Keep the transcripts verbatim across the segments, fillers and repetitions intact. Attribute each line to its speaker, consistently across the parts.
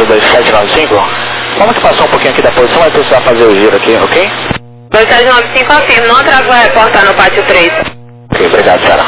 Speaker 1: dois sete nove cinco. Como que passou um pouquinho aqui da posição, vai precisar fazer o giro aqui, ok?
Speaker 2: dois sete nove cinco, afirma, não atraso vai reportar no pátio três.
Speaker 1: Ok, obrigado, Sara.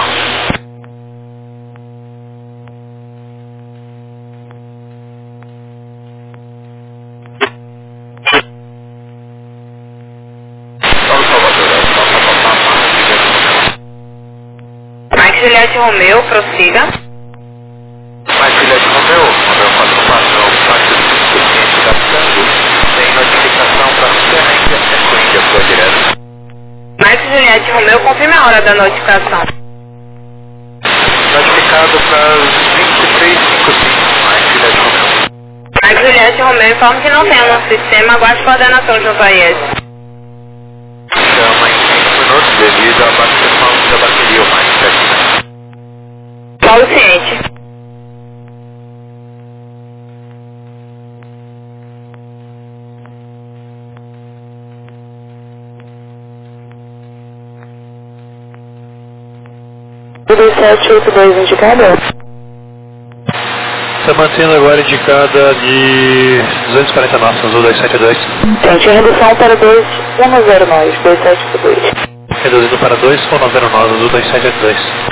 Speaker 2: Mike Juliette Romeu, prossiga.
Speaker 3: Mike Juliette Romeu, Romeu quatro quatro, pátio cinco, da Tango, tem notificação para Serrente, é Índia, sua direta.
Speaker 2: Mike Juliette Romeu, confirme a hora da notificação.
Speaker 3: Notificado para vinte e três e cinquenta e cinco, Mike Juliette Romeu.
Speaker 2: Mike Juliette Romeu, informa que não tem no sistema, aguarde coordenação junto a I S.
Speaker 3: Chama em cinco minutos devido à abastecimento da bateria, o Mike Juliette.
Speaker 2: Paulo ciente. dois sete oito dois indicada?
Speaker 4: Está mantendo agora indicada de duzentos e quarenta nós, azul dois sete dois.
Speaker 2: Gente, redução para dois um zero nove, dois sete oito dois.
Speaker 4: Reduzindo para dois um zero nós, azul dois sete oito dois.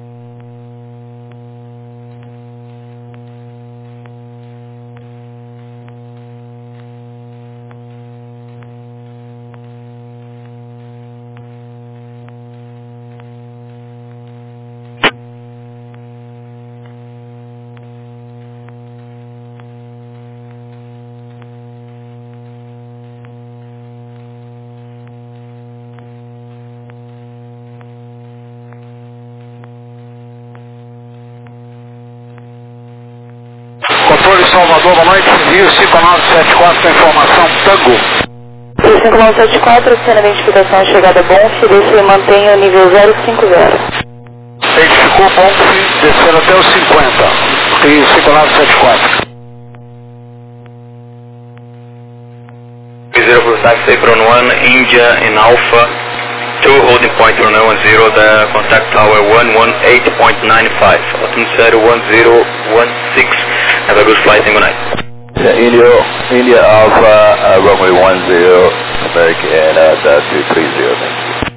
Speaker 1: Controle Salvador, boa noite. Rio cinco nove sete quatro, informação Tango.
Speaker 2: Rio cinco nove sete quatro, sendo a identificação chegada Bonf, desce e mantenha o nível zero cinco zero.
Speaker 1: Identificou Bonf, descendo até os cinquenta. Rio cinco nove sete quatro.
Speaker 3: zero for taxi from one, India in Alpha, two holding point on one zero, the contact tower one one eight point nine five, atmosphere one zero one six, have a good flight and good night.
Speaker 5: Yeah, India, India Alpha, uh, runway one zero, American uh, dash two three zero, thank you.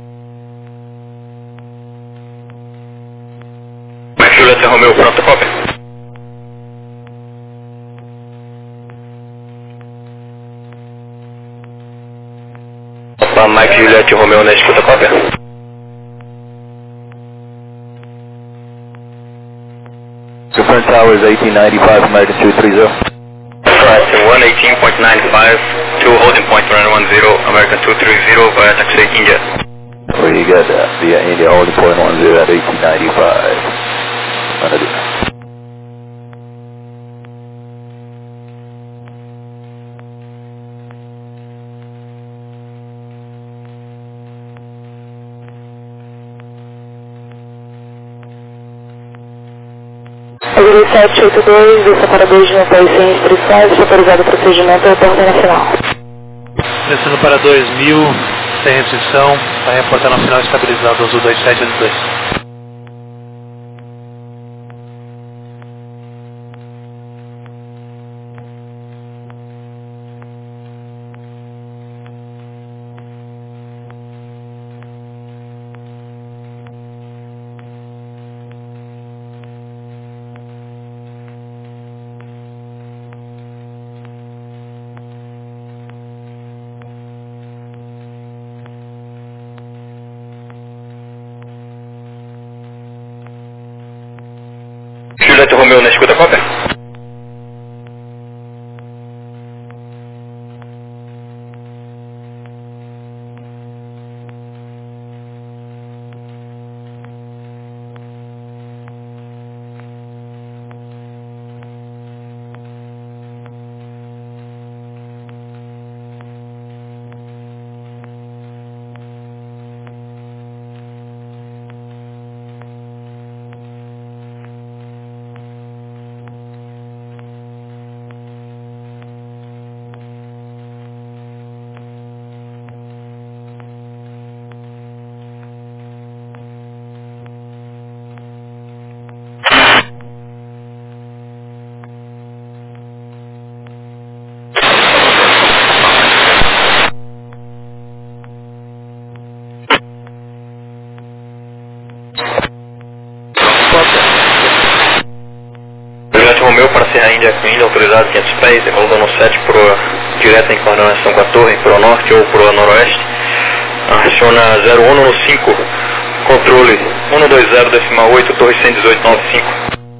Speaker 3: Mike Juliette Romeo, pronto, copy. Opa, Mike Juliette Romeo na escuta, copy.
Speaker 5: Different towers eighteen ninety-five, American two three zero.
Speaker 3: Right, one eighteen point nine five, two holding point one one zero, American two three zero, via taxi India.
Speaker 5: Where you got that? Via India holding point one zero at eighteen ninety-five.
Speaker 2: dois sete oito dois, vista para dois de Natal sem restrições, autorizado o procedimento, reporte nacional.
Speaker 4: Descendo para dois mil, sem restrição, vai reportar no final estabilizado, azul dois sete oito dois.
Speaker 3: Juliette Romeo na escuta, copy. Serra Índia ainda autorizado quinhentos pés, decolando no sete proa direta em coordenação com a torre, proa norte ou proa noroeste. Aciona zero um no cinco, controle cento e vinte decimal oito, torre cento e dezoito nove cinco.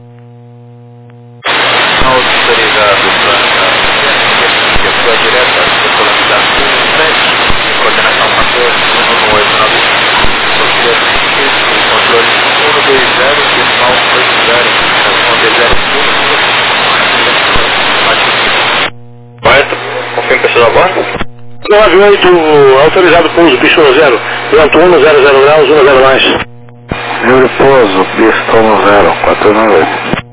Speaker 3: Autorizado para proa direta, decolando da sete, em coordenação com a torre, cento e oito nove cinco. Controle cento e vinte decimal oito zero, correto? Confirma pessoal da bordo?
Speaker 1: nove oito, autorizado pouso, pistola zero, vento um, zero zero graus, um zero mais. Livre pouso, pistola zero, quatro nove oito.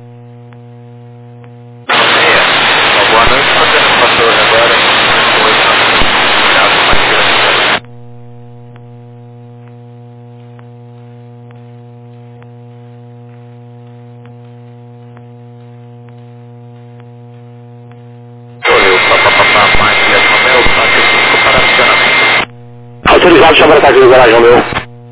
Speaker 3: Boa noite, fazendo uma torre agora.
Speaker 1: Autorizado, chama para ataque do garagem, Romeu.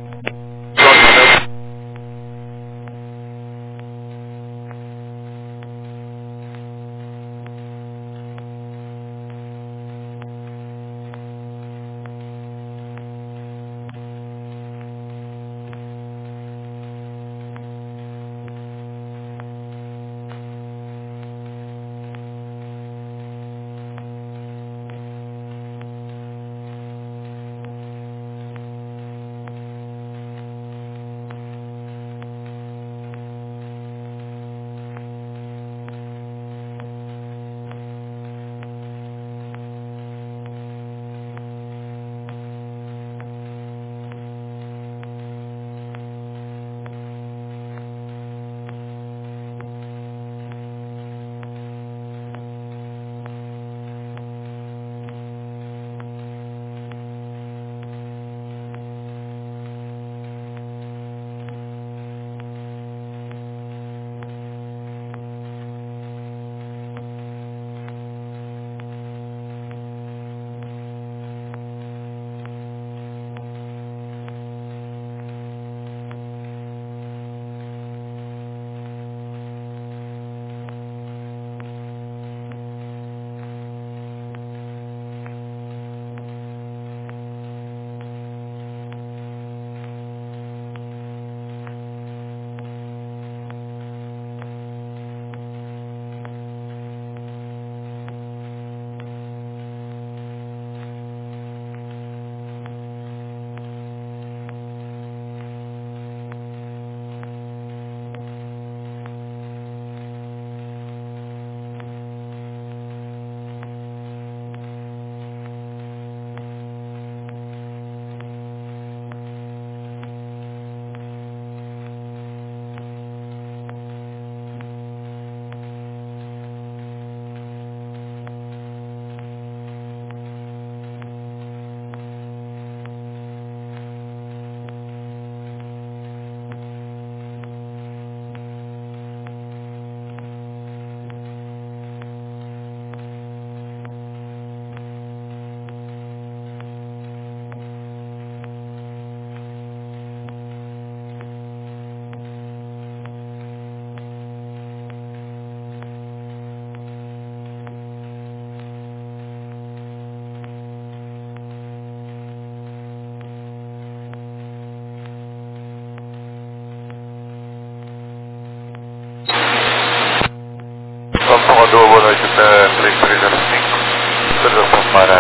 Speaker 5: Comodoro, boa noite, até três três zero cinco, autorização para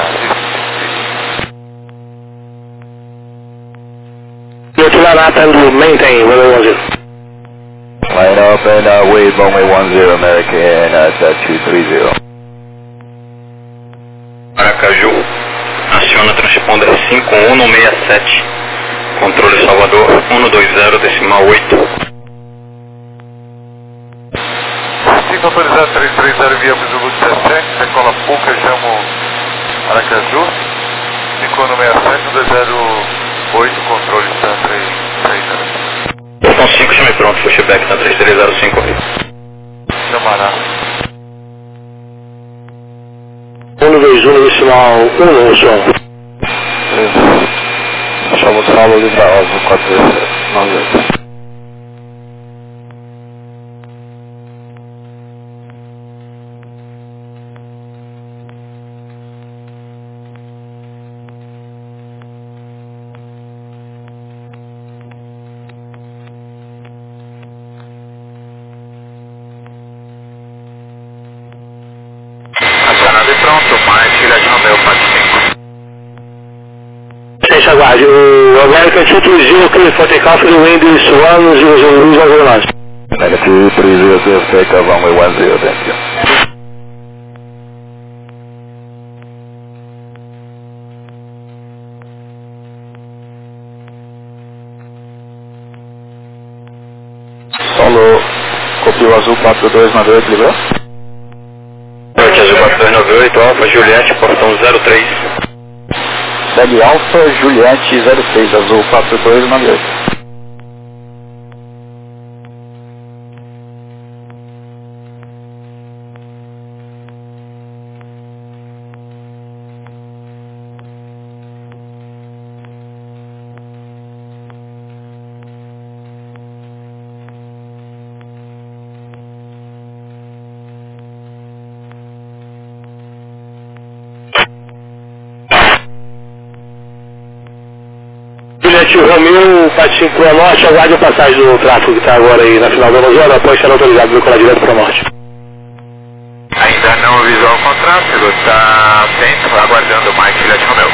Speaker 1: Yotilanata and maintain, weather one zero.
Speaker 5: Line up and uh, wave runway one zero, American at uh, two three zero.
Speaker 3: Aracaju, aciona transponder cinco um seis sete, controle Salvador cento e vinte decimal oito.
Speaker 5: Autorizado três três zero via Zulu dezessete, decola Puca, chamo Aracaju, cinco um seis sete, dois zero oito, controle está três três zero.
Speaker 3: Botão cinco, chame pronto, pushback na três três zero cinco.
Speaker 5: Chamará.
Speaker 1: um dois um decimal um, som.
Speaker 5: Chamo Saulo de Barroso, quatro nove oito. quatro cinco.
Speaker 1: Gente, aguarde. O American two three zero, clear for takeoff, the wind is one zero zero zero nine.
Speaker 6: American two three zero, clear for takeoff, runway one zero, thank you. Solo, copiou azul quatro dois nove oito, liberou?
Speaker 3: Norte azul quatro dois nove oito, Alfa Juliette, portão zero três.
Speaker 6: Segue Alfa Juliette zero seis, azul quatro dois nove oito.
Speaker 1: Juliette Romeo, quatro cinco a norte, aguarde a passagem do tráfego que está agora aí na final da onze horas, após ser autorizado para decolar direto para o norte.
Speaker 5: Ainda não visual com tráfego, está atento, aguardando o Mike Juliette Romeo.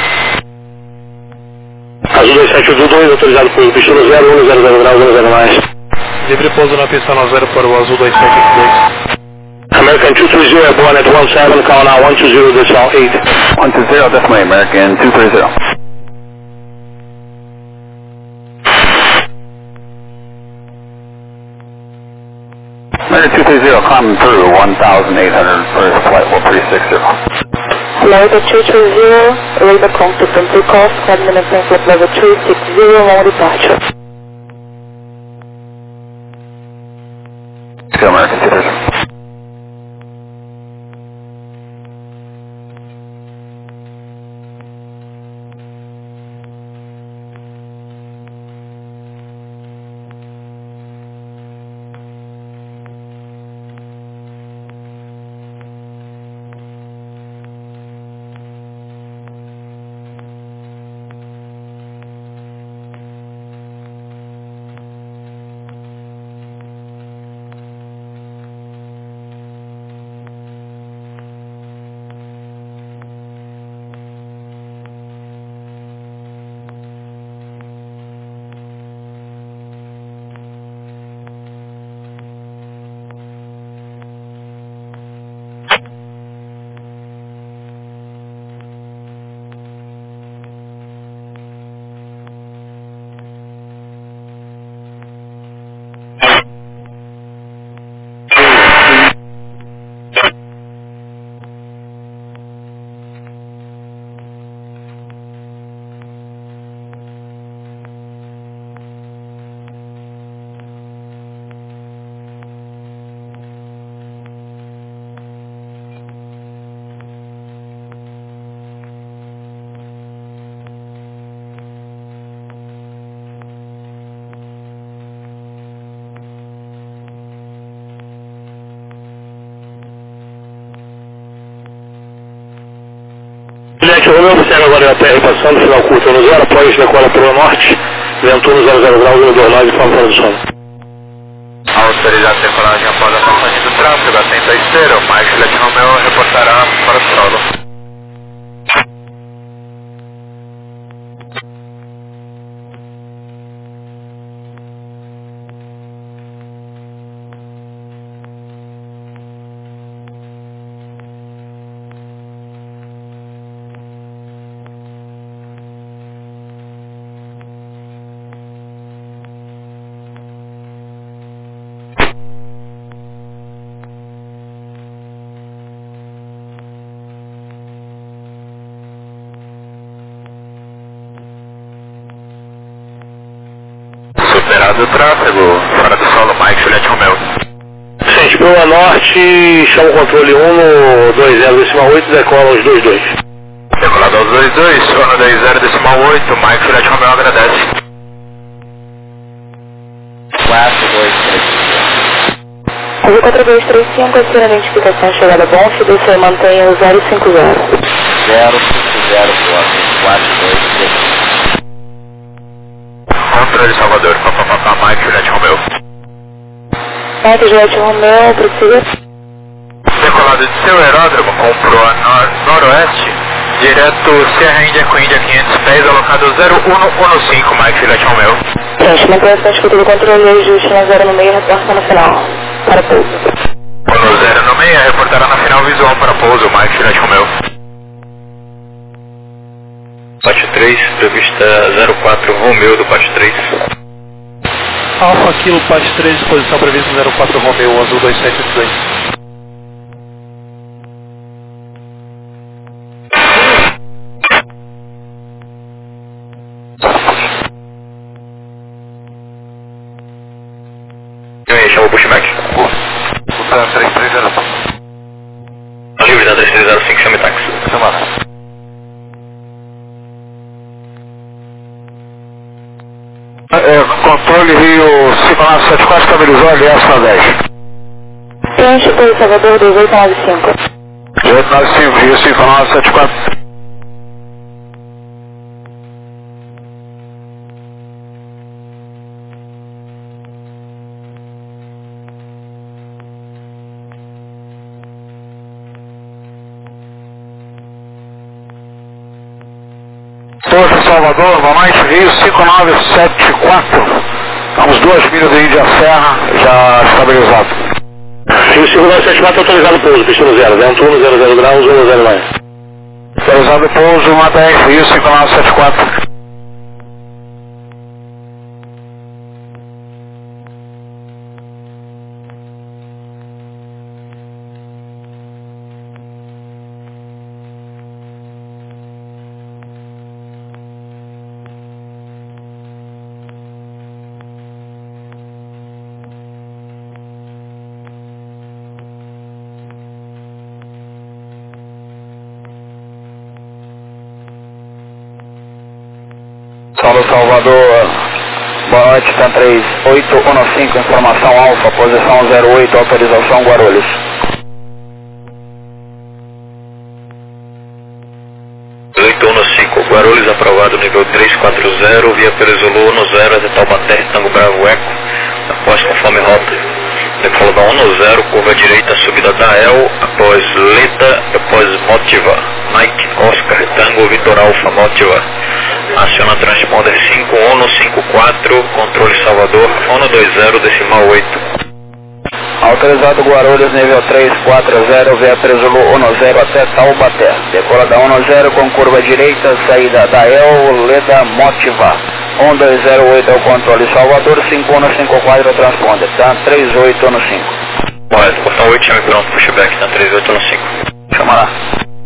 Speaker 1: Azul dois sete dois, autorizado por pista no zero um zero zero graus, zero zero mais.
Speaker 4: Livre pouso na pista no zero para o azul dois sete dois.
Speaker 1: American two three zero, airborne at one seven, call now one two zero decimal eight.
Speaker 6: one two zero, definitely American two three zero. American two three zero, climb through one thousand eight hundred, first flight level three six zero.
Speaker 2: American two three zero, radar contact and takeoff, ten minutes and flight level three six zero, long departure.
Speaker 6: Go American two three zero.
Speaker 1: Juliette Romeo, observa agora a P R passando, final curto no zero, após decola para o norte, vento no zero zero graus, um dois nove, forma fora do sono.
Speaker 5: Autorizado a decolagem após a passagem do tráfego, atento à esteira, o Mike Juliette Romeo reportará para o solo. Superado o tráfego, fora do solo, Mike Juliette Romeo.
Speaker 1: Gente, Boa Norte, chama o controle um no dois zero decimal oito, decola aos dois dois.
Speaker 5: Decolado aos dois dois, sono dois zero decimal oito, Mike Juliette Romeo agradece.
Speaker 6: quatro dois três.
Speaker 2: Azul quatro dois três cinco, assina a identificação chegada bom, fiducia mantenha o zero cinco zero.
Speaker 6: zero cinco zero, quatro dois três.
Speaker 5: Controle Salvador, papapá, Mike Juliette Romeo.
Speaker 2: Mike Juliette Romeo, prossiga.
Speaker 5: Decolado de seu aeródromo com proa nor noroeste,
Speaker 7: Direto Serra Índia com Índia quinhentos pés, alocado zero um um cinco, Mike Filete Romeo.
Speaker 2: Gente, mantenha-se na escuta do controle e ajuste na zero no meio, reporta no final. Para pouso.
Speaker 7: No zero no meio, reportará na final visual para pouso, Mike Filete Romeo.
Speaker 3: Pátio três, prevista zero quatro Romeo do Pátio três.
Speaker 4: Alfa Kilo Pátio três, posição prevista zero quatro Romeo, azul dois sete oito dois.
Speaker 3: E aí, chama o pushback?
Speaker 5: Butano três três zero cinco.
Speaker 3: Livre da três três zero cinco, chame táxi.
Speaker 5: Chamada.
Speaker 1: É, controle Rio cinco nove sete quatro, estabilizou ali essa dez.
Speaker 2: Preenche pelo Salvador dois oito nove cinco.
Speaker 1: dois oito nove cinco, Rio cinco nove sete quatro. Torre Salvador, boa noite, Rio cinco nove sete quatro. Estamos duas milhas de Índia Serra, já estabilizado. Rio cinco nove sete quatro, autorizado pouso, pista no zero, vento um zero zero graus, um zero mais. Autorizado pouso, uma dez, Rio cinco nove sete quatro. Saulo Salvador, boa noite, Tan três oito um cinco, informação Alfa, posição zero oito, autorização Guarulhos.
Speaker 3: oito um cinco, Guarulhos aprovado nível três quatro zero, via pelo Zulu no zero, até Taubaté, Tango Bravo Eco, após conforme rota. Decolo da um zero, curva direita, subida da El, após Leda, após Motiva, Mike, Oscar, Tango, Vitor Alfa, Motiva. Aciona transponder cinco um cinco quatro, controle Salvador, um dois zero, decimal oito.
Speaker 1: Autorizado Guarulhos, nível três quatro zero, via pelo Zulu um zero até Taubaté. Decola da um zero com curva direita, saída da El, Leda, Motiva. um dois zero oito é o controle Salvador, cinco um cinco quatro é o transponder, tá? três oito um cinco.
Speaker 3: Correto, portão oito, chame pronto, pushback, tá? três oito um cinco.
Speaker 1: Chama lá.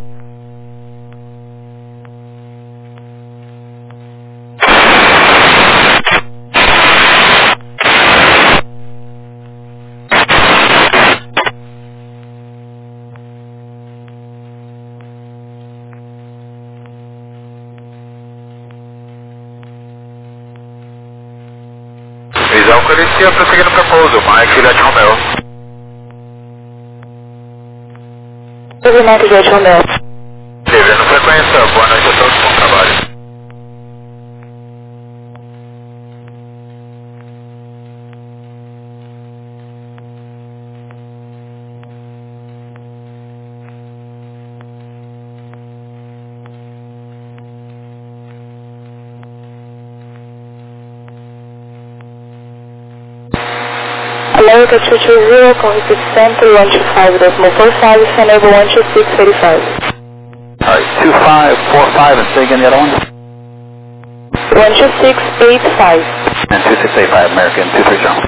Speaker 7: Visão Colicia, prosseguindo para pouso, Mike Filete Romeo.
Speaker 2: Movimento de Romeo.
Speaker 7: Devendo frequência, boa noite a todos, bom trabalho.
Speaker 2: America two two zero, com repeat center one two five decimal four five, send over one two six eight five.
Speaker 1: Alright, two five four five, and say again the other one?
Speaker 2: one two six eight five.
Speaker 1: And two six eight five, American, two three zero.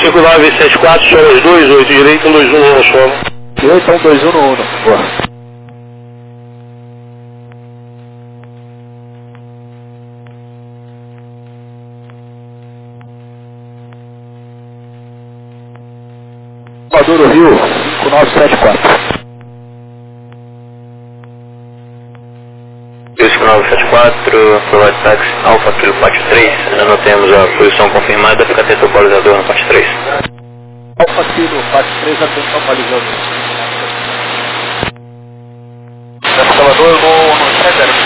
Speaker 1: cinco nove sete quatro, solas dois, oito direito, um dois um no solo.
Speaker 8: oito, um dois um no uno. Boa. Maduro Rio, cinco nove sete quatro.
Speaker 3: cinco nove sete quatro, provide táxi Alfa Kilo parte três, ainda não temos a posição confirmada, fica atento ao balizador na parte três.
Speaker 8: Alfa Kilo parte três, atenção balizador.
Speaker 5: Salvador, eu vou no sete zero.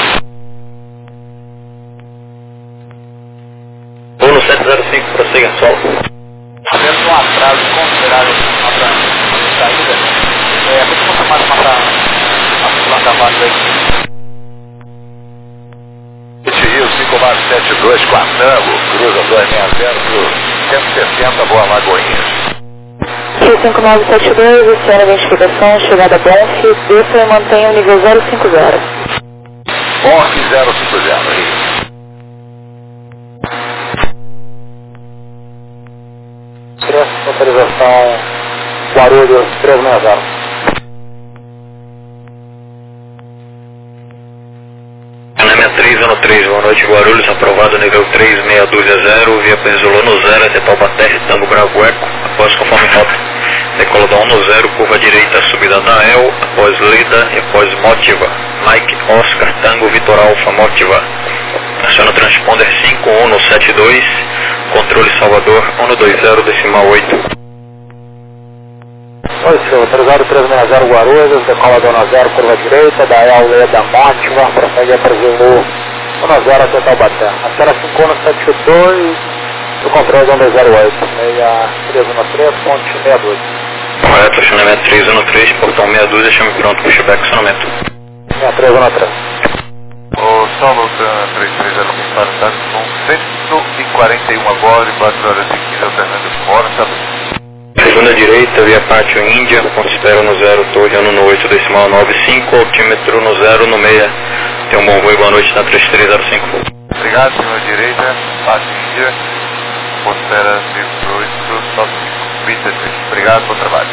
Speaker 3: Vou no sete zero cinco, prossiga, solo.
Speaker 5: Temos um atraso considerável na saída. É, vou confirmar uma planta abaixo aí. Rio cinco nove sete dois, Quatango, cruza dois seis zero pro cento e sessenta, Boa Lagoinhas.
Speaker 2: Rio cinco nove sete dois, iniciando a identificação, chegada Bonf, desça e mantenha o nível zero cinco zero.
Speaker 5: Bonf zero cinco zero, Rio.
Speaker 1: Autorização Guarulhos três seis zero.
Speaker 3: Anâmia três um três, boa noite, Guarulhos, aprovado nível três meia dúzia zero, via Penzolô no zero, até Taubaté, Tango Bravo Eco, após conforme rota. Decola da um no zero, curva direita, subida da E L, após Lida e após Motiva. Mike Oscar Tango Vitor Alfa Motiva. Aciona o transponder cinco um sete dois, controle Salvador um dois zero decimal oito.
Speaker 1: Oi, senhor, autorizado três seis zero Guarulhos, decola da um zero, curva direita, da E L da Motiva, prossegue a Brasil um zero até Taubaté. Aciona cinco um sete dois, o controle da um dois zero oito, meia três um três, ponte meia dois.
Speaker 3: Correto, acionamento três um três, portão meia dúzia, chame pronto, pushback, acionamento.
Speaker 1: meia três um três.
Speaker 5: O solo da três três zero para o táxi com cento e quarenta e um agora e quatro horas e quinze alternando fora.
Speaker 3: Segunda direita, via pátio Índia, ponto espera no zero, torre ano no oito decimal nove cinco, altímetro no zero, no meia. Tenha um bom voo e boa noite na três três zero cinco.
Speaker 5: Obrigado, segunda direita, pátio Índia, ponto espera zero oito, nove cinco, vinte e três. Obrigado, bom trabalho.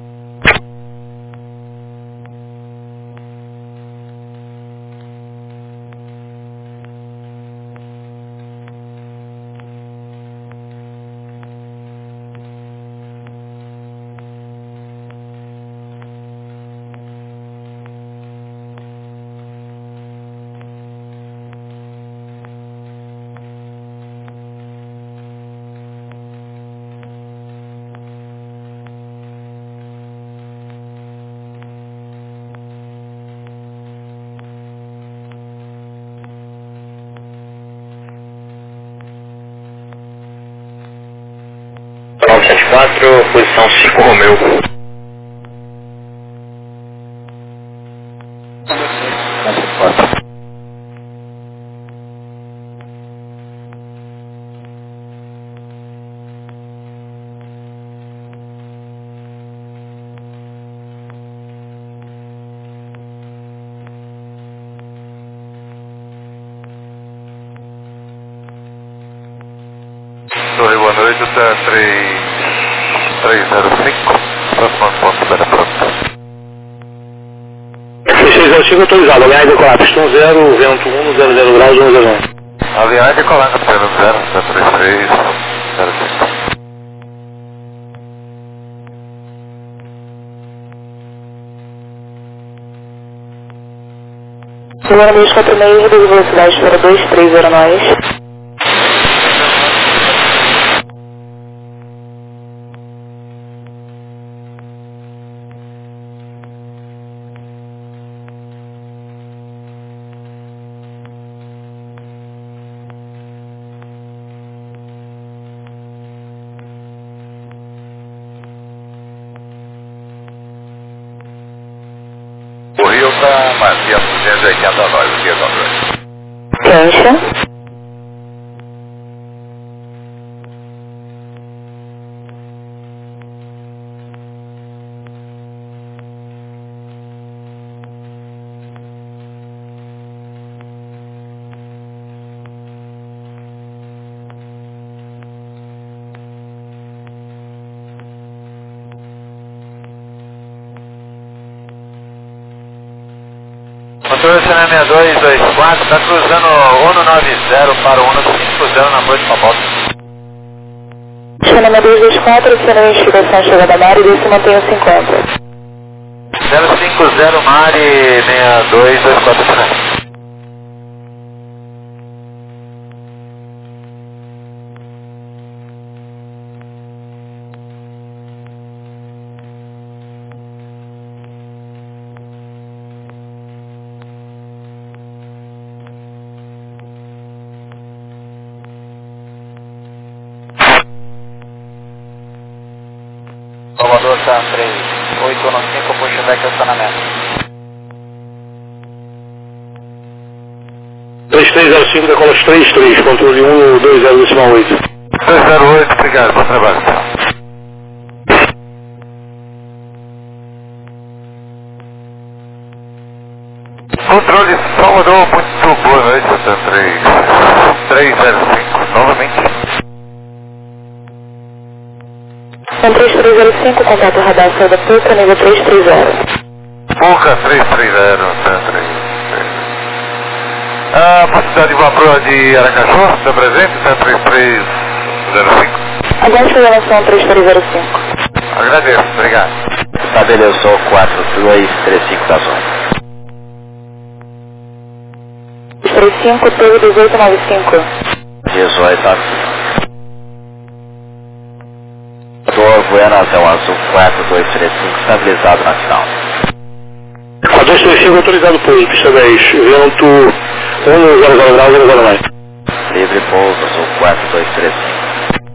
Speaker 3: nove sete quatro, posição cinco Romeu.
Speaker 5: Torre, boa noite, tá três três zero cinco, próxima ponta da pronta.
Speaker 1: três seis zero cinco autorizado, alinhar e decolar, pistão zero, vento um, zero zero graus, um zero um.
Speaker 5: Alinhar e decolar no plano zero, tá três três zero cinco.
Speaker 2: Segunda vez quatro meia, reduz velocidade para dois três zero nós.
Speaker 5: O Rio tá Macia duzentos e oitenta nós, o que é controle?
Speaker 2: Cancha.
Speaker 7: Torce na seis dois dois quatro, está cruzando o um nove zero para o um cinco zero na noite para a volta.
Speaker 2: China seis dois dois quatro, sendo identificação chegada Mari, e se mantém o cinquenta.
Speaker 7: zero cinco zero Mari, seis dois dois quatro final. Salvador San três oito um cinco, pushback estacionamento.
Speaker 1: três três zero cinco, decola três três, controle um dois zero decimal oito.
Speaker 5: dois zero oito, obrigado, bom trabalho. Controle Salvador, muito boa noite, San três três zero cinco, novamente.
Speaker 2: San três três zero cinco, contato radar saída Puca, nível três três zero.
Speaker 5: Puca três três zero, San três. A possibilidade de vapor de Aracaju, está presente, San três três zero cinco.
Speaker 2: Aguarde a relação três três zero cinco.
Speaker 5: Agradeço, obrigado.
Speaker 6: Estabeleceu quatro dois três cinco da zona.
Speaker 2: três três cinco, T dezoito nove cinco.
Speaker 6: dezoito nove cinco. Buenas é o azul quatro dois três cinco, estabilizado na final.
Speaker 1: quatro dois três cinco, autorizado pouso, pista dez, vento um zero zero grau, zero zero mais.
Speaker 6: Livre pouso, azul quatro dois três cinco.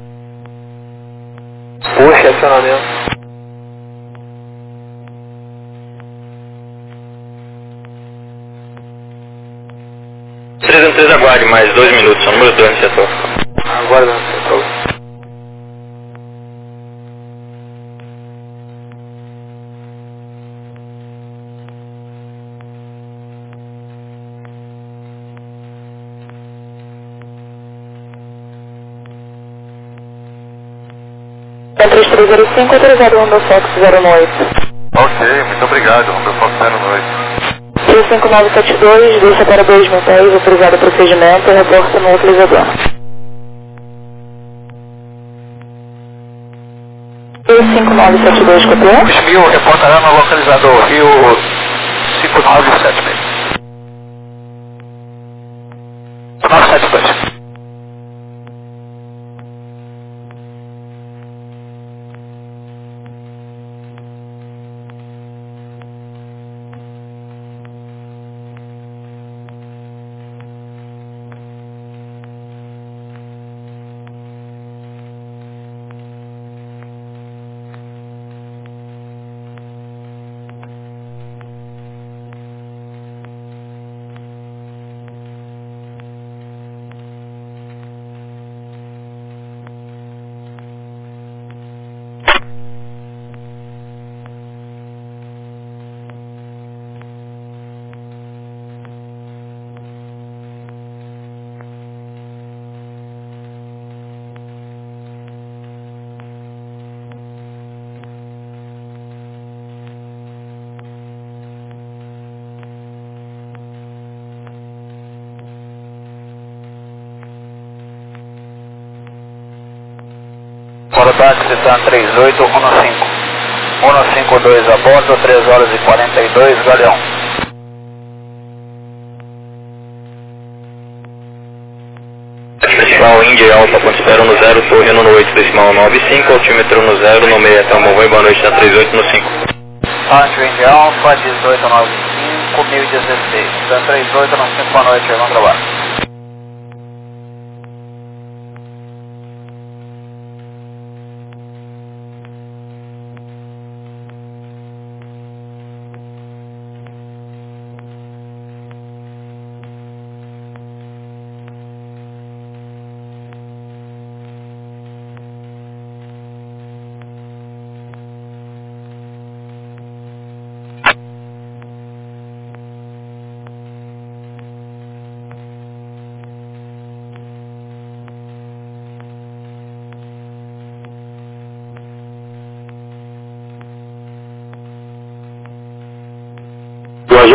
Speaker 7: Puxa, acionamento.
Speaker 3: três três, aguarde mais dois minutos, são número dois no setor.
Speaker 7: Aguarda no setor.
Speaker 2: três três zero cinco, autorizado Romeo Fox zero um oito.
Speaker 5: Ok, muito obrigado, Romeo Fox zero um oito.
Speaker 2: três cinco nove sete dois, deixa para dois mil dez, autorizado o procedimento, reporta no utilizador. três cinco nove sete dois, copiou?
Speaker 7: dois mil, reportará no localizador Rio cinco nove sete dois. nove sete dois. Fora táxi San três oito um cinco. um cinco dois a bordo, três horas e quarenta e dois, Galeão.
Speaker 3: Decimal Índia Alfa, ponto espera no zero, torre no oito, decimal nove cinco, altímetro no zero, no meio até o Movoi, boa noite, San três oito no cinco.
Speaker 7: Rádio Índia Alfa, dezoito nove cinco, mil e dezesseis. San três oito no cinco, boa noite, bom trabalho.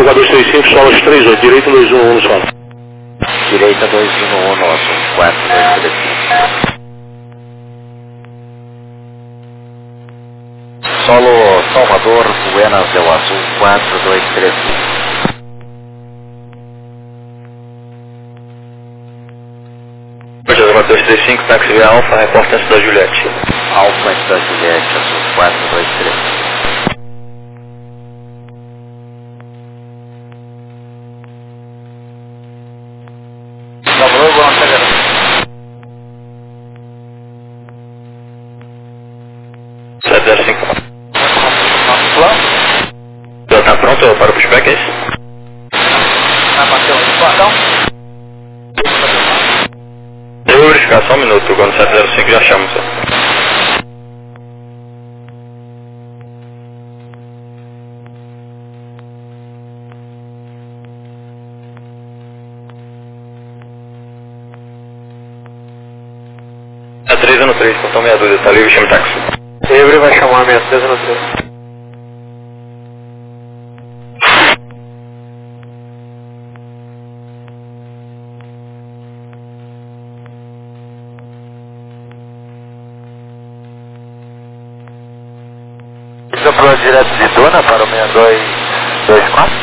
Speaker 1: quatro dois três cinco, solos três oito, direita dois um um no solo.
Speaker 7: Direita dois um um, nosso, quatro dois três cinco. Solo Salvador, Buenas del Azul, quatro dois três cinco.
Speaker 3: quatro dois três cinco, táxi via Alfa, reporta antes da Juliette.
Speaker 7: Alfa antes da Juliette, Azul, quatro dois três cinco. Salvador, vamos chegar.
Speaker 3: sete zero cinco.
Speaker 7: Nosso plano?
Speaker 3: Já está pronto para o pushback, é isso?
Speaker 7: Na bateu de plantão?
Speaker 3: Eu vou verificar só um minuto, quando sete zero cinco já chamo só. É três um três, portão meia dúzia, tá livre, chama táxi.
Speaker 1: Livre vai chamar minha três um três.
Speaker 7: Sobrou direto de Duna para o seis dois dois quatro.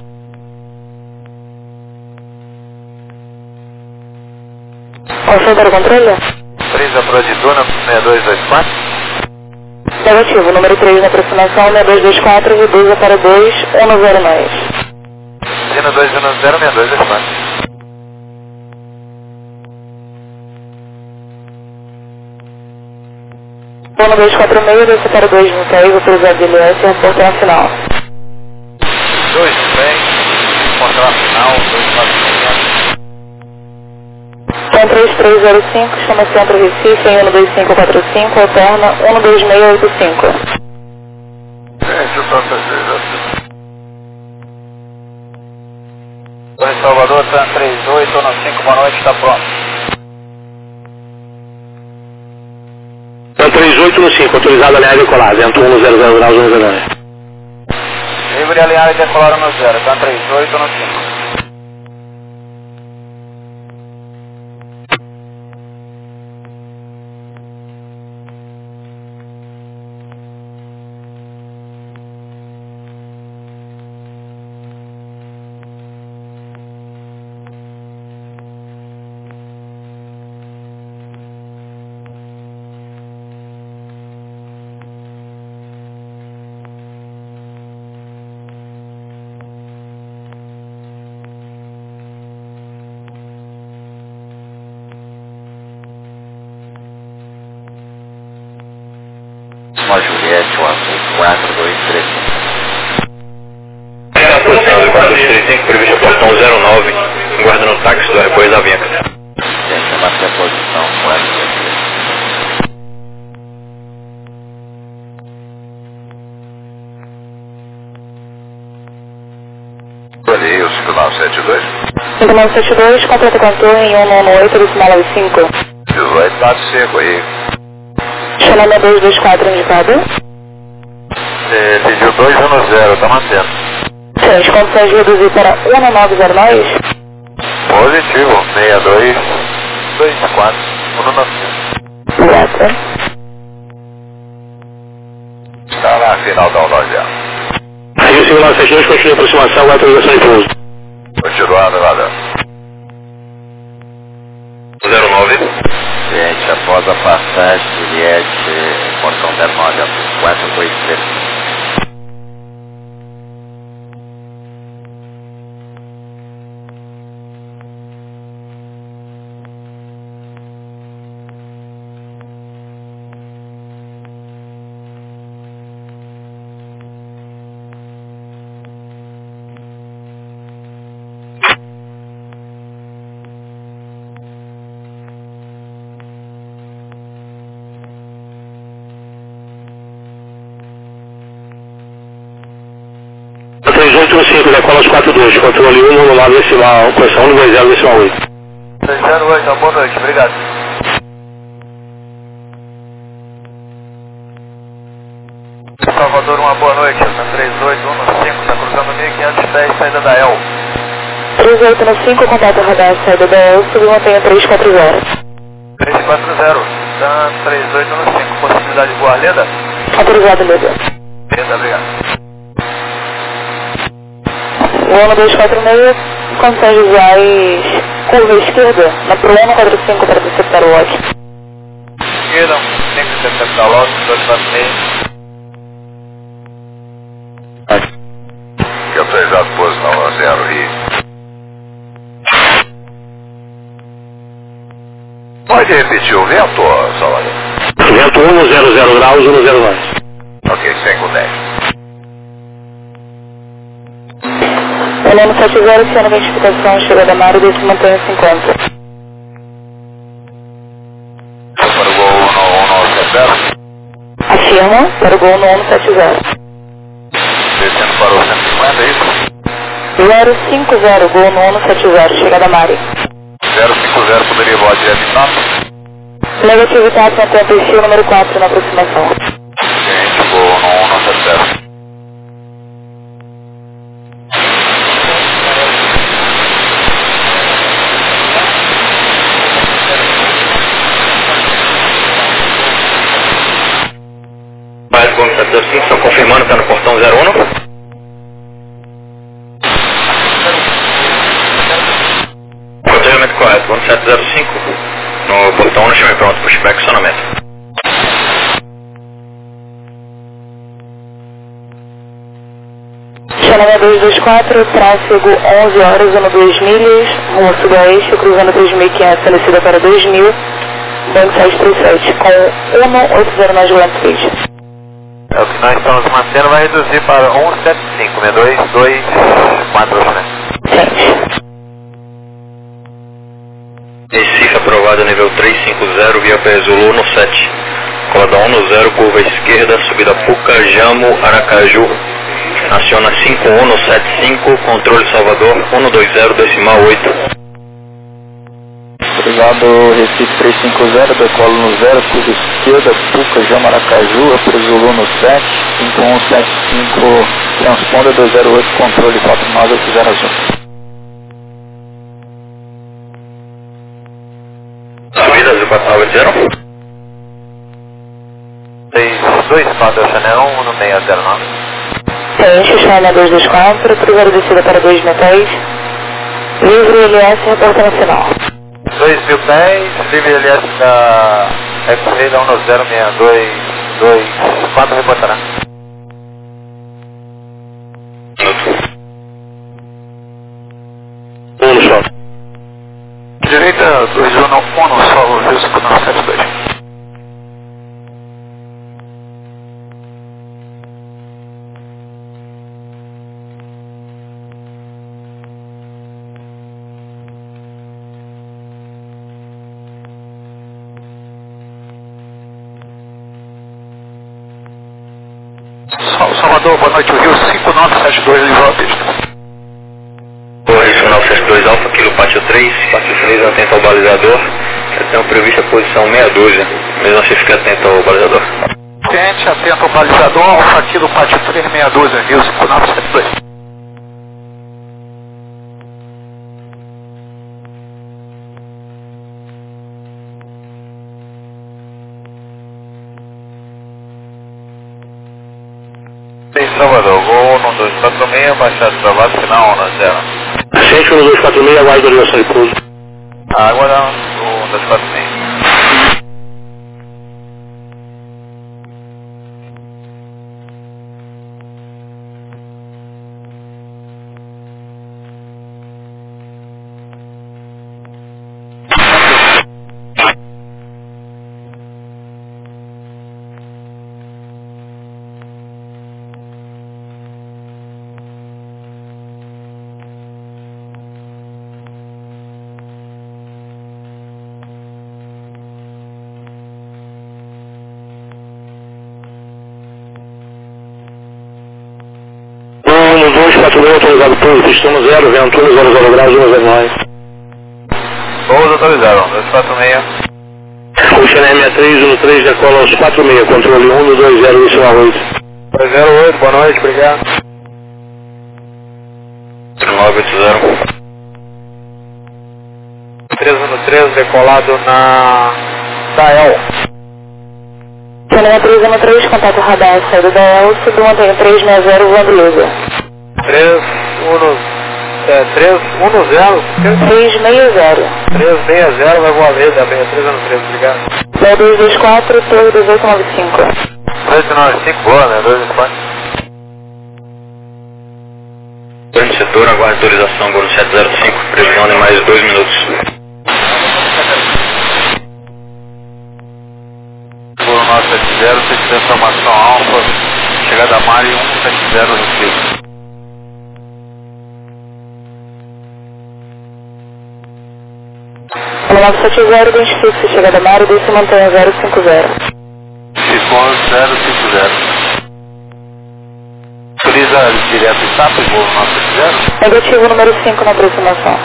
Speaker 2: Qual para o controle?
Speaker 7: Brisa Pro de Duna para o seis dois dois quatro.
Speaker 2: Negativo, número três na aproximação, seis dois dois quatro, reduza para dois um zero nove.
Speaker 7: Dino dois um zero, seis dois dois quatro.
Speaker 2: um dois quatro seis, desce para dois um seis, autorizado de L S, reporte na final.
Speaker 7: dois seis, reporte na final, dois quatro seis.
Speaker 2: Então três três zero cinco, chama Centro Recife em um dois cinco quatro cinco, alterna um dois seis oito cinco.
Speaker 5: É, deixa eu só fazer.
Speaker 7: dois Salvador, T A M três oito, um cinco, boa noite, está pronto.
Speaker 1: três oito no cinco, autorizado a alinhar e decolar, vento um zero zero graus um zero nove.
Speaker 7: Livre alinhar e decolar no zero, T A M três oito no cinco. Uma Juliette, um Azul, quatro dois três cinco.
Speaker 3: É a posição do quatro dois três cinco, previsto a portão zero nove, guarda no táxi do aeroporto da Vinha.
Speaker 7: Gente, eu bati a posição, quatro dois três cinco.
Speaker 5: Ali, o cinco nove sete dois.
Speaker 2: cinco nove sete dois, completa cantor em um nove oito, decimal nove cinco.
Speaker 5: dezoito, dado seco aí.
Speaker 2: Chamada dois dois quatro indicado.
Speaker 5: É, pediu dois um zero, tá mantendo.
Speaker 2: As condições de reduzir para um nove zero nove.
Speaker 5: Positivo, seis dois dois quatro, um nove zero.
Speaker 2: Exato.
Speaker 5: Está lá, final da Unódia.
Speaker 1: Aí o cinco nove sete dois continua a aproximação com a autorização de pouso.
Speaker 5: Continuando, nada.
Speaker 3: zero nove.
Speaker 7: Gente, após a passagem, Juliette, portão zero nove, Azul, quatro dois três cinco.
Speaker 1: três oito no cinco, decola os quatro dois, controle um no nove decimal, posição um dois zero decimal oito.
Speaker 5: seis zero oito, boa noite, obrigado. Salvador, uma boa noite, três oito um cinco, está cruzando mil quinhentos e dez, saída saída da El.
Speaker 2: três oito no cinco, contato radar, saída da El, submantenha três quatro zero.
Speaker 5: três quatro zero, Dan três oito no cinco, possibilidade de voar, Leda?
Speaker 2: Autorizado, Leda.
Speaker 5: Leda, obrigado.
Speaker 2: Voo no dois quatro seis, com São José, curva esquerda, na Pro um quatro cinco para interceptar o lote.
Speaker 5: Esquerda, tem que interceptar o lote, dois quatro seis.
Speaker 1: Que autorizado, posição zero e... Pode repetir o vento, Salvador?
Speaker 8: Vento um no zero zero graus, um no zero nove.
Speaker 1: Ok, cinco dez.
Speaker 2: Olhando sete zero, sendo a identificação, chegada na área, desse mantenha cinquenta.
Speaker 1: Para o gol no um sete zero.
Speaker 2: Afirma, para o gol no um sete zero.
Speaker 1: Descendo para o cento e cinquenta, é isso?
Speaker 2: zero cinco zero, gol no um sete zero, chegada na área.
Speaker 1: zero cinco zero, poderia voar direto em Tato?
Speaker 2: Negatividade na T P C, número quatro, na aproximação.
Speaker 1: Gente, gol no um sete zero.
Speaker 3: Mais Gol sete zero cinco, estão confirmando, está no portão zero um. Protegimento correto, Gol sete zero cinco, no portão um, chame pronto, pushback, acionamento.
Speaker 2: Chanel dois dois quatro, tráfego onze horas, um dois milhas, rua sudoeste, cruzando três mil e quinhentos, descida para dois mil, banco sete três sete, com um oito zero mais Grand três.
Speaker 5: É o que nós estamos mantendo, vai reduzir para um sete cinco, seis dois dois quatro, né?
Speaker 2: Gente.
Speaker 3: Recife aprovado nível trezentos e cinquenta, via P Zulu no sete. Coda um no zero, curva esquerda, subida Pucajamo, Aracaju. Aciona cinco um no setenta e cinco, controle Salvador, um dois zero, decimal oito.
Speaker 7: Obrigado, Recife trezentos e cinquenta, decolo no zero, curva esquerda, Pucajamo, Aracaju, Aprizulu no sete, cinco um sete cinco, transponder dois zero oito, controle quatro nove oito zero azul.
Speaker 3: Subida azul quatro nove oito zero.
Speaker 5: dois quatro, Chanel um no seis zero nove.
Speaker 2: Tente, Chanel dois dois quatro, primeira descida para dois mil e dez, livre L S, reporta no final.
Speaker 5: dois mil e dez, livre L S da X-Ray da um no zero seis dois dois quatro, reportará.
Speaker 8: Um no solo.
Speaker 1: Direita, dois um no solo, Rio cinco nove sete dois. Salvador, boa noite, o Rio cinco nove sete dois, livrou a pista.
Speaker 3: O Rio cinco nove sete dois Alfa, quilo pátio três, pátio três, atento ao balizador. Eu tenho prevista a posição meia dúzia, mesmo assim fique atento ao balizador.
Speaker 1: Cliente, atento ao balizador, Alfa quilo pátio três, meia dúzia, Rio cinco nove sete dois.
Speaker 5: Salvador, gol no dois quatro seis, baixado para baixo, final um no zero.
Speaker 8: Gente, no dois quatro seis, aguardo a ligação de pouso.
Speaker 5: Água não, no dois quatro seis.
Speaker 8: dois quatro seis, autorizado pouso, pistão zero, vento um zero zero graus, um zero nove.
Speaker 5: Pouso autorizado, dois quatro seis.
Speaker 8: O Chanel sessenta e três, um três, decola aos quatro seis, controle um dois zero, decimal oito.
Speaker 5: dois zero oito, boa noite, obrigado.
Speaker 3: oito zero.
Speaker 1: três um três decolado na Dael.
Speaker 2: Cinema três um três, contato radar, saída da El, subiu mantenha três seis zero, voando Lusa.
Speaker 1: três um, é, três um zero?
Speaker 2: três seis zero.
Speaker 1: três seis zero, vai voar Leda, três um três, obrigado.
Speaker 2: dois dois quatro, torre dezoito nove cinco.
Speaker 5: dois nove cinco, boa, né? dois dois quatro.
Speaker 3: Grande setor, aguarde autorização, Gol sete zero cinco, previsão de mais dois minutos.
Speaker 5: Gol nove sete zero, tem transformação alfa, chegada a Mari um sete zero recebido.
Speaker 2: nove sete zero, identifique-se, chegada a Mário, desce mantenha zero cinco zero.
Speaker 5: Ficou zero cinco zero. Utiliza direto e SAP, Gol nove sete zero.
Speaker 2: Negativo número cinco na aproximação.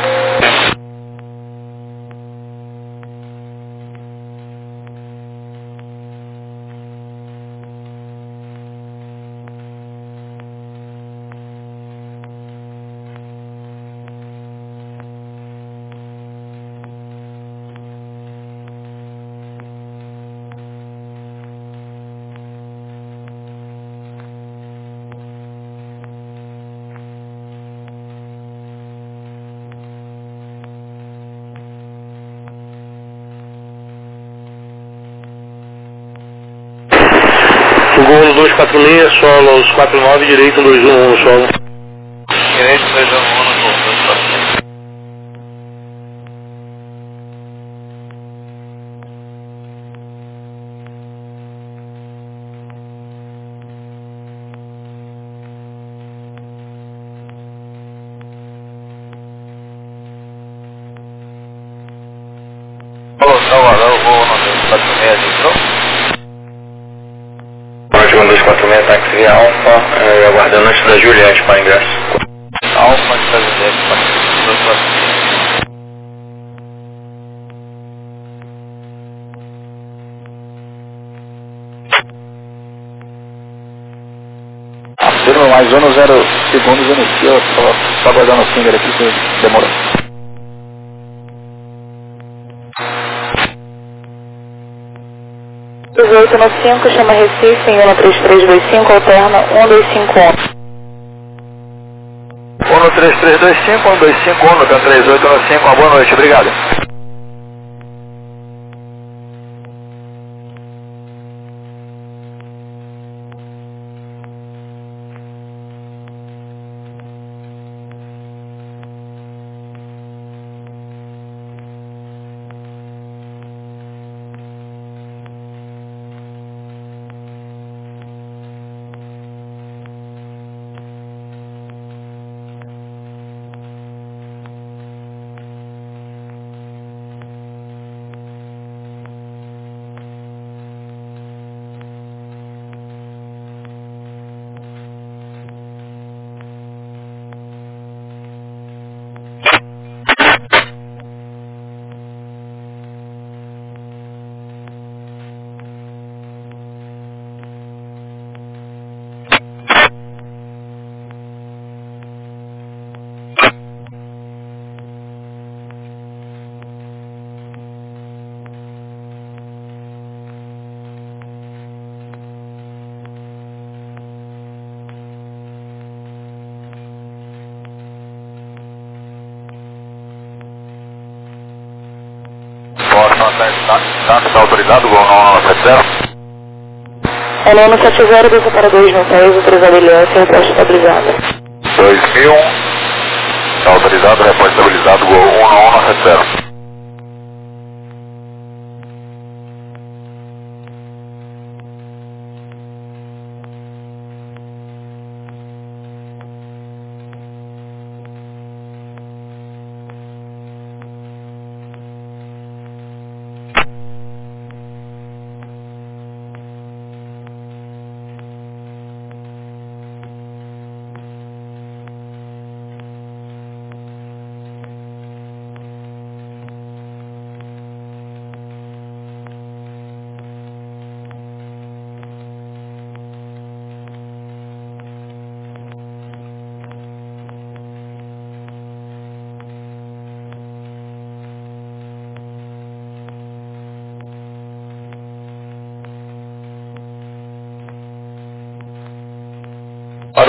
Speaker 8: Gol dois quatro seis, solo quatro nove, direito dois um um, solo.
Speaker 5: Direito dois um um no Gol dois quatro seis. Alô, Salvador, o Gol dois quatro seis, entrou?
Speaker 3: Gol dois quatro seis, táxi via Alfa, eh, aguardando antes da Juliette para ingresso.
Speaker 5: Alfa de Juliette para dois quatro seis.
Speaker 7: Afirma mais um no zero segundos, inicia, só, só aguardando o finger aqui que demorou.
Speaker 2: dezoito no cinco, chama Recife em um três três dois cinco, alterna um dois cinco um.
Speaker 1: um no três três dois cinco, um dois cinco um, no três oito no cinco, uma boa noite, obrigado.
Speaker 5: Táxi está autorizado, Gol nove sete zero.
Speaker 2: É nove sete zero, desce para dois mil seis, autorizado L S, reposta estabilizada.
Speaker 5: dois mil, está autorizado, repórter estabilizado, Gol um nove sete zero.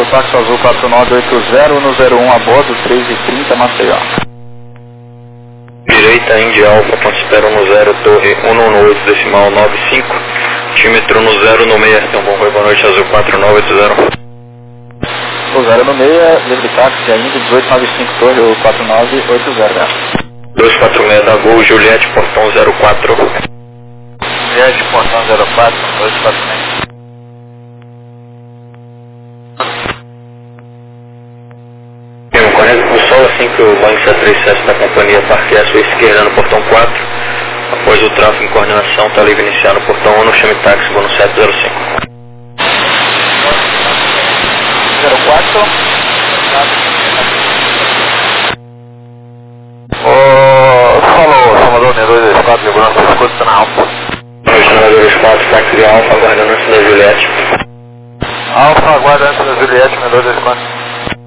Speaker 7: táxi azul quatro nove oito zero, um zero um a bordo, três e trinta, Maceió.
Speaker 3: Direita, Indy Alfa, ponto espera um zero, torre um um oito, decimal nove cinco, tímetro um zero no meio, então bom voo, boa noite, azul quatro nove oito zero.
Speaker 7: um zero no meio, livre táxi ainda, dezoito noventa e cinco, torre quatro nove oito zero.
Speaker 3: dois quatro seis da Gol, Juliette, portão zero quatro.
Speaker 5: Juliette, portão zero quatro, dois quatro seis.
Speaker 3: Correto, só assim que o Boeing sete três sete da companhia parqueia a sua esquerda no portão quatro. Após o tráfego em coordenação, está livre iniciar no portão um, no chame táxi, voo no sete zero cinco.
Speaker 7: zero quatro.
Speaker 5: Ô, falou, Salvador, dois dois quatro, segurança, escuta na Alfa.
Speaker 3: Noite, dois quatro, táxi de Alfa, aguardando antes da Juliette.
Speaker 5: Alfa, aguarda antes da Juliette, dois dois quatro.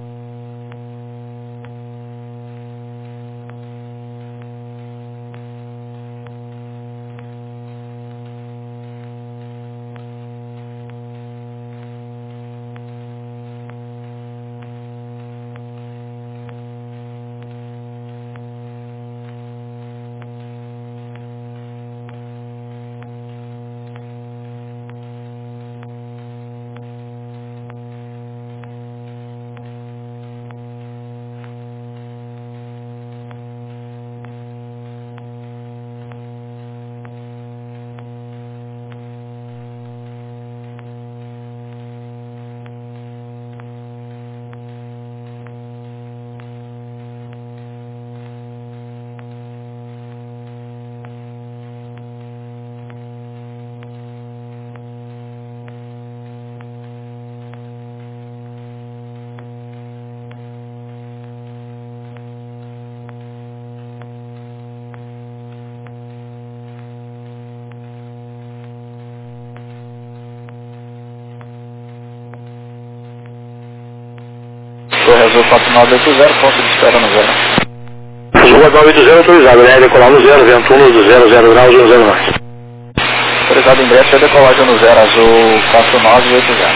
Speaker 7: Torre azul quatro nove oito zero, ponto de espera no zero.
Speaker 8: Azul quatro nove oito zero autorizado, né? Decolar no zero, vento um do zero zero graus, um zero mais.
Speaker 7: Autorizado em breve, decolagem no zero, azul quatro nove oito zero.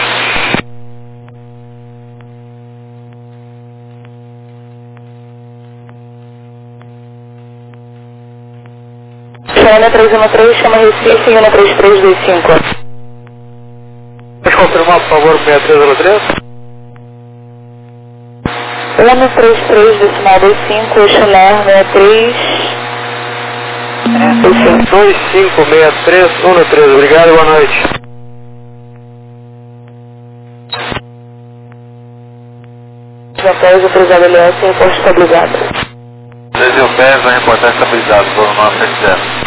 Speaker 2: Chama três um três, chama Recife, Una três três dois cinco.
Speaker 8: Pode confirmar, por favor, seis três zero três?
Speaker 2: Una três três, decimal dois cinco, Oxuner sessenta e três dois cinco.
Speaker 8: dois cinco seis três um três, obrigado, boa noite.
Speaker 2: Após autorizado L S, reporte estabilizado.
Speaker 5: três mil pés, vai reportar estabilizado, voo nove sete zero.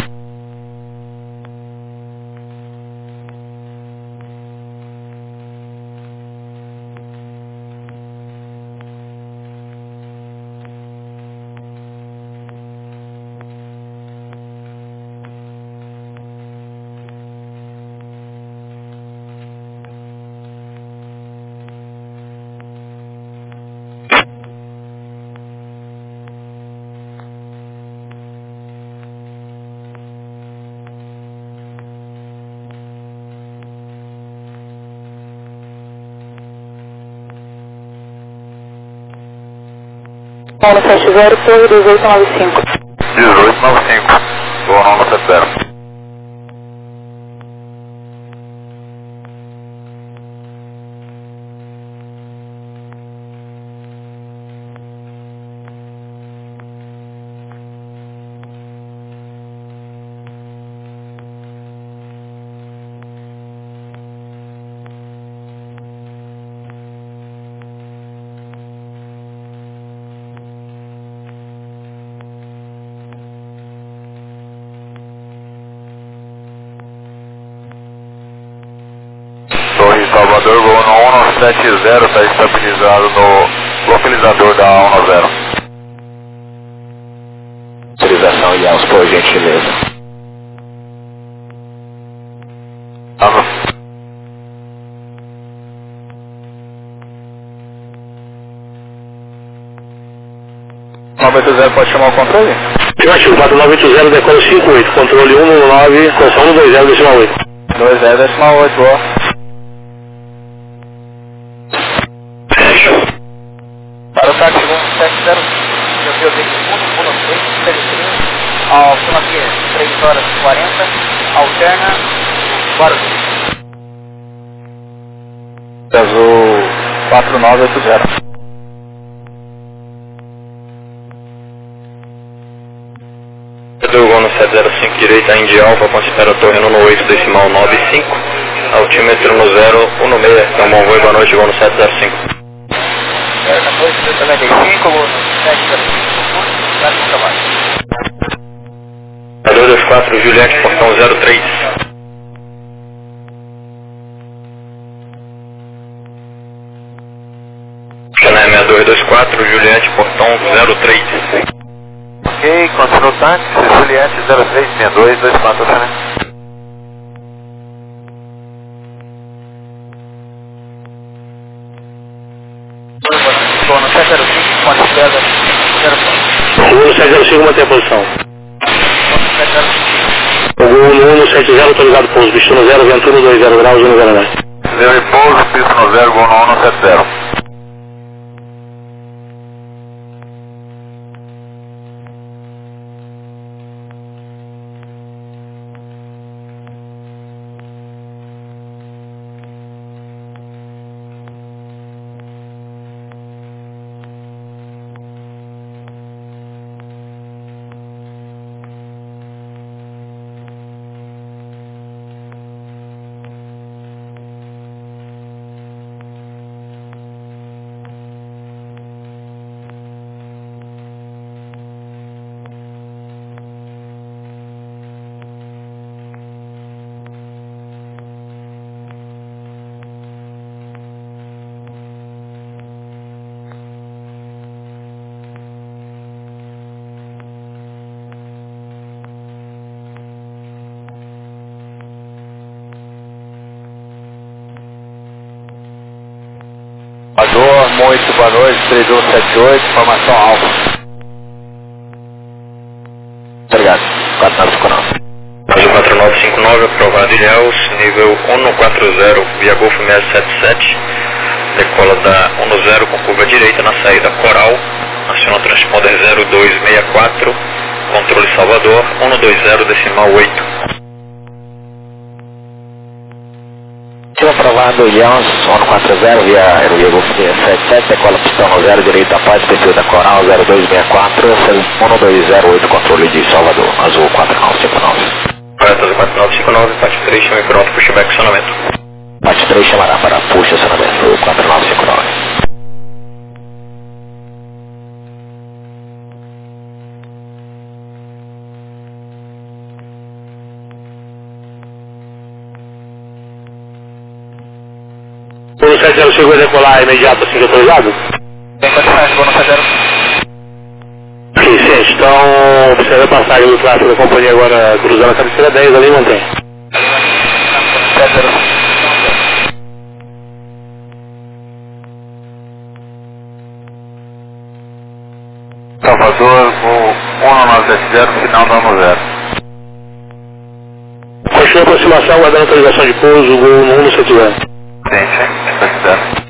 Speaker 2: Paulo sete zero, torre dezoito nove cinco.
Speaker 5: dezoito nove cinco, voo nove sete zero. Salvador, voo no um nove sete zero, está estabilizado no localizador da um nove zero.
Speaker 7: Autorização I A L S, por gentileza.
Speaker 5: Vamos.
Speaker 7: nove oito zero pode chamar o controle?
Speaker 8: Negativo, quatro nove oito zero, decola cinco oito, controle um um nove, posição um dois zero, decimal oito.
Speaker 7: dois zero, decimal oito, ó.
Speaker 9: Alfa Matias, três horas e quarenta, alterna, Guarulhos.
Speaker 7: Azul quatro nove oito zero.
Speaker 3: Do Gono sete zero cinco direita, Indy Alfa, considera torre no oito decimal nove cinco, altímetro no zero um seis, então bom voo e boa noite, Gono sete zero cinco.
Speaker 9: Certa noite, dois noventa e cinco, Gono sete zero cinco, Brasil Trabalho.
Speaker 3: dois dois quatro, Juliette, portão zero três. Canal seis dois dois quatro, Juliette, portão zero três.
Speaker 5: Ok, continua o táxi, Juliette zero três seis dois dois quatro, né?
Speaker 9: Gono sete zero cinco, Monte César, zero ponto.
Speaker 8: Uno sete zero cinco, mantém a posição.
Speaker 9: Gono sete zero cinco.
Speaker 8: Uno uno sete zero, autorizado pouso, destino zero, vento um dois zero graus, um zero nove.
Speaker 5: Zero e pouso, piso no zero, Gono um sete zero.
Speaker 6: Ador, muito boa noite, três um sete oito, formação alfa. Obrigado, quatro nove cinco nove.
Speaker 3: quatro nove cinco nove, aprovado Ilhéus, nível um quatro zero, via Golfo seis sete sete, decola da um zero com curva direita na saída Coral, aciona o transponder zero dois seis quatro, controle Salvador, um dois zero decimal oito.
Speaker 6: Aprovado Ilhéus, um quatro zero, via Aerovia Golfo seis sete sete, decola pistão no zero, direita após, perfil da Coral, zero dois seis quatro, um dois zero oito, controle de Salvador, azul quatro nove cinco nove.
Speaker 3: Correto, azul quatro nove cinco nove, parte três, chame pronto, pushback, acionamento.
Speaker 6: Parte três chamará para puxa, acionamento, quatro nove cinco nove.
Speaker 8: Uno sete zero cinco vai decolar imediato assim que autorizado?
Speaker 9: Tem condições, Gono sete zero cinco.
Speaker 8: Ok, ciente. Então, observe a passagem do tráfego da companhia agora cruzando a cabeceira dez ali, mantém.
Speaker 9: sete zero cinco.
Speaker 5: Salvador, o um nove sete zero, final da um zero.
Speaker 8: Continua a aproximação, aguardando autorização de pouso, Gol um sete zero.
Speaker 5: Gente, sete zero.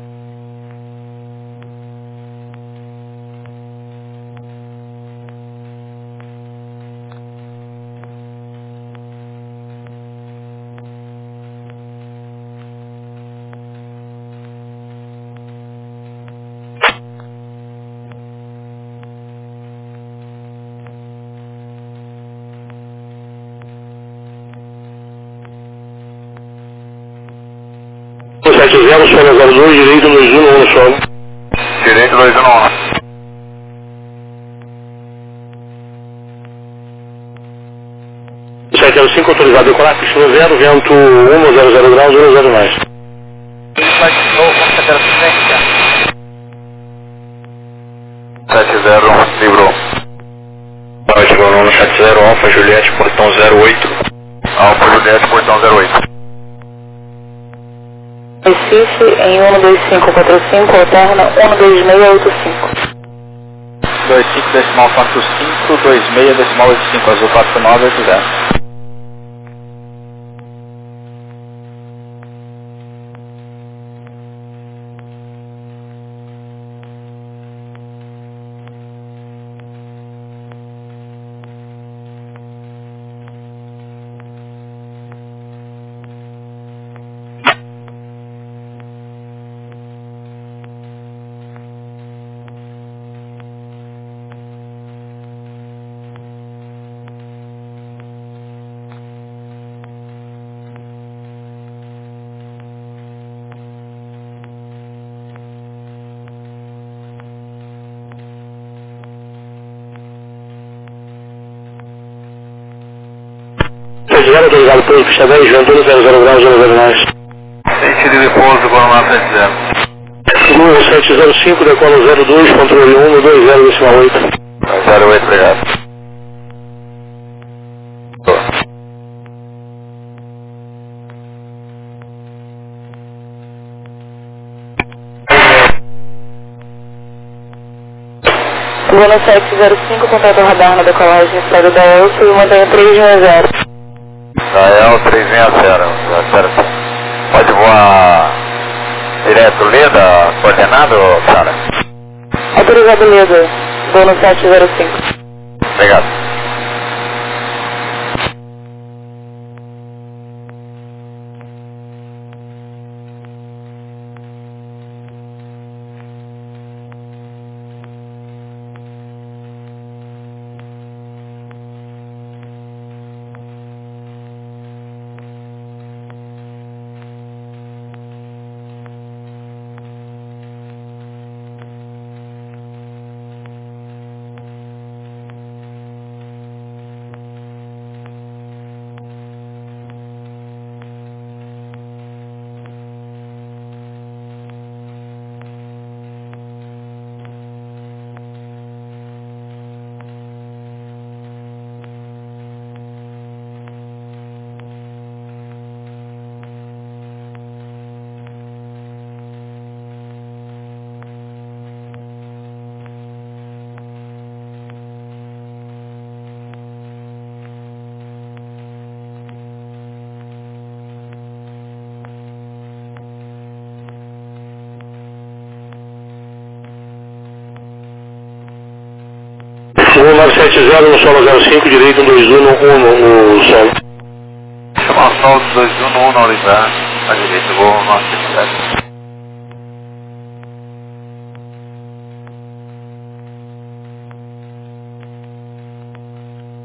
Speaker 8: sete zero, solo zero dois, direito dois um um solo.
Speaker 5: Direito dois um um.
Speaker 8: sete zero cinco, autorizado a decolar, pistão zero, vento um zero zero graus, um zero mais.
Speaker 5: sete zero, livrou.
Speaker 3: Boa noite, Gono sete zero, Alfa Juliette, portão zero oito.
Speaker 5: Alfa Juliette, portão zero oito.
Speaker 2: Recife em um dois cinco quatro cinco, alterna um dois seis oito cinco.
Speaker 7: dois cinco decimal quatro cinco, dois seis decimal oito cinco, azul quatro nove oito zero.
Speaker 8: sete zero, autorizado pouso, pista dez, ventando zero zero graus, zero zero nove.
Speaker 5: Sentido de pouso, Guaraná sete zero.
Speaker 8: Lua sete zero cinco, decola zero dois, controle um, dois zero, decimal oito.
Speaker 5: zero oito, obrigado.
Speaker 2: Luna sete zero cinco, contato radar na decolagem, estado da Elsa e mantenha três seis zero.
Speaker 5: Israel três seis zero. Pode voar direto Leda, coordenado, Sara?
Speaker 2: Autorizado Leda, Luna sete zero cinco.
Speaker 5: Obrigado.
Speaker 8: um nove sete zero no solo zero cinco, direito um dois um no um no solo.
Speaker 5: Chamar o solo dois um no um na Olivar, à direita, vou nove sete zero.